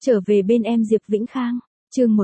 Trở về bên em Diệp Vĩnh Khang, chương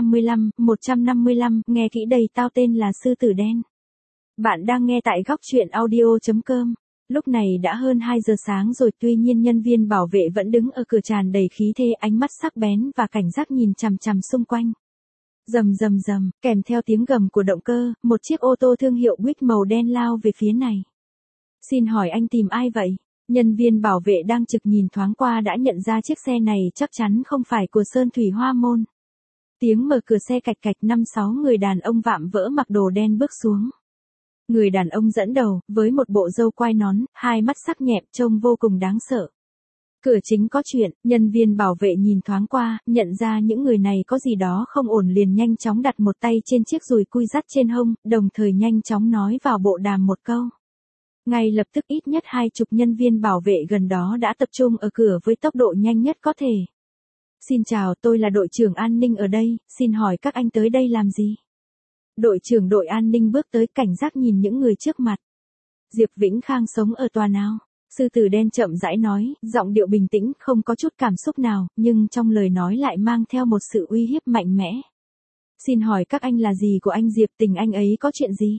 155, nghe kỹ đây tao tên là Sư Tử Đen. Bạn đang nghe tại góc truyện audio.com. Lúc này đã hơn 2 giờ sáng rồi, tuy nhiên nhân viên bảo vệ vẫn đứng ở cửa tràn đầy khí thế, ánh mắt sắc bén và cảnh giác nhìn chằm chằm xung quanh. Rầm rầm rầm, kèm theo tiếng gầm của động cơ, một chiếc ô tô thương hiệu Buick màu đen lao về phía này. Xin hỏi anh tìm ai vậy? Nhân viên bảo vệ đang trực nhìn thoáng qua đã nhận ra chiếc xe này chắc chắn không phải của Sơn Thủy Hoa Môn. Tiếng mở cửa xe cạch cạch, 5-6 người đàn ông vạm vỡ mặc đồ đen bước xuống. Người đàn ông dẫn đầu, với một bộ râu quai nón, hai mắt sắc nhẹm trông vô cùng đáng sợ. Cửa chính có chuyện, nhân viên bảo vệ nhìn thoáng qua, nhận ra những người này có gì đó không ổn liền nhanh chóng đặt một tay trên chiếc dùi cui dắt trên hông, đồng thời nhanh chóng nói vào bộ đàm một câu. Ngay lập tức ít nhất 20 nhân viên bảo vệ gần đó đã tập trung ở cửa với tốc độ nhanh nhất có thể. Xin chào, tôi là đội trưởng an ninh ở đây, xin hỏi các anh tới đây làm gì? Đội trưởng đội an ninh bước tới, cảnh giác nhìn những người trước mặt. Diệp Vĩnh Khang sống ở tòa nào? Sư Tử Đen chậm rãi nói, giọng điệu bình tĩnh, không có chút cảm xúc nào, nhưng trong lời nói lại mang theo một sự uy hiếp mạnh mẽ. Xin hỏi các anh là gì của anh Diệp, tình anh ấy có chuyện gì?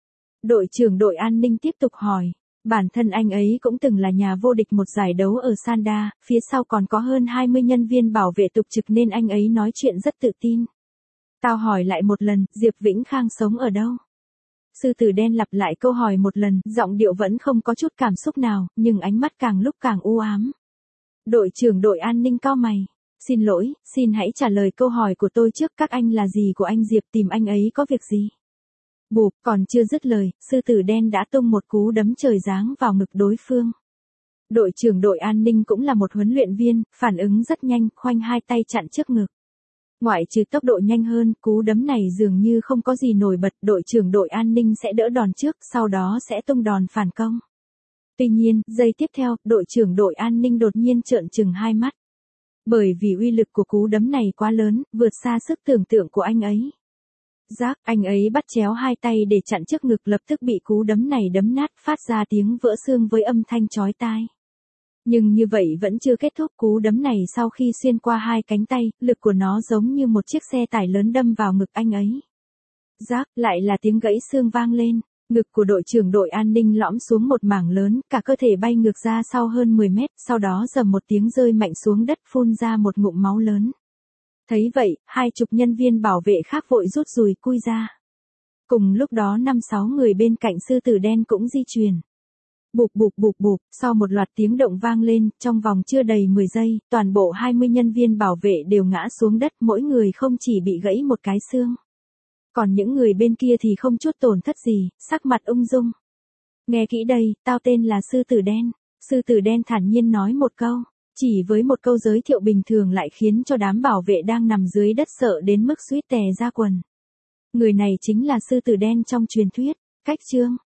Đội trưởng đội an ninh tiếp tục hỏi, bản thân anh ấy cũng từng là nhà vô địch một giải đấu ở Sanda, phía sau còn có hơn 20 nhân viên bảo vệ tục trực nên anh ấy nói chuyện rất tự tin. Tao hỏi lại một lần, Diệp Vĩnh Khang sống ở đâu? Sư Tử Đen lặp lại câu hỏi một lần, giọng điệu vẫn không có chút cảm xúc nào, nhưng ánh mắt càng lúc càng u ám. Đội trưởng đội an ninh cau mày. Xin lỗi, xin hãy trả lời câu hỏi của tôi trước, các anh là gì của anh Diệp, tìm anh ấy có việc gì? Bụp, còn chưa dứt lời, Sư Tử Đen đã tung một cú đấm trời giáng vào ngực đối phương. Đội trưởng đội an ninh cũng là một huấn luyện viên, phản ứng rất nhanh, khoanh hai tay chặn trước ngực. Ngoại trừ tốc độ nhanh hơn, cú đấm này dường như không có gì nổi bật, đội trưởng đội an ninh sẽ đỡ đòn trước, sau đó sẽ tung đòn phản công. Tuy nhiên, giây tiếp theo, đội trưởng đội an ninh đột nhiên trợn trừng hai mắt. Bởi vì uy lực của cú đấm này quá lớn, vượt xa sức tưởng tượng của anh ấy. Rác, anh ấy bắt chéo hai tay để chặn trước ngực, lập tức bị cú đấm này đấm nát, phát ra tiếng vỡ xương với âm thanh chói tai. Nhưng như vậy vẫn chưa kết thúc, cú đấm này sau khi xuyên qua hai cánh tay, lực của nó giống như một chiếc xe tải lớn đâm vào ngực anh ấy. Rác, lại là tiếng gãy xương vang lên, ngực của đội trưởng đội an ninh lõm xuống một mảng lớn, cả cơ thể bay ngược ra sau hơn 10 mét, sau đó rầm một tiếng rơi mạnh xuống đất, phun ra một ngụm máu lớn. Thấy vậy, 20 nhân viên bảo vệ khác vội rút dùi cui ra. Cùng lúc đó 5-6 người bên cạnh Sư Tử Đen cũng di chuyển. Bụp bụp bụp bụp, sau một loạt tiếng động vang lên, trong vòng chưa đầy 10 giây, toàn bộ 20 nhân viên bảo vệ đều ngã xuống đất, mỗi người không chỉ bị gãy một cái xương. Còn những người bên kia thì không chút tổn thất gì, sắc mặt ung dung. Nghe kỹ đây, tao tên là Sư Tử Đen. Sư Tử Đen thản nhiên nói một câu. Chỉ với một câu giới thiệu bình thường lại khiến cho đám bảo vệ đang nằm dưới đất sợ đến mức suýt tè ra quần. Người này chính là Sư Tử Đen trong truyền thuyết. Cách chương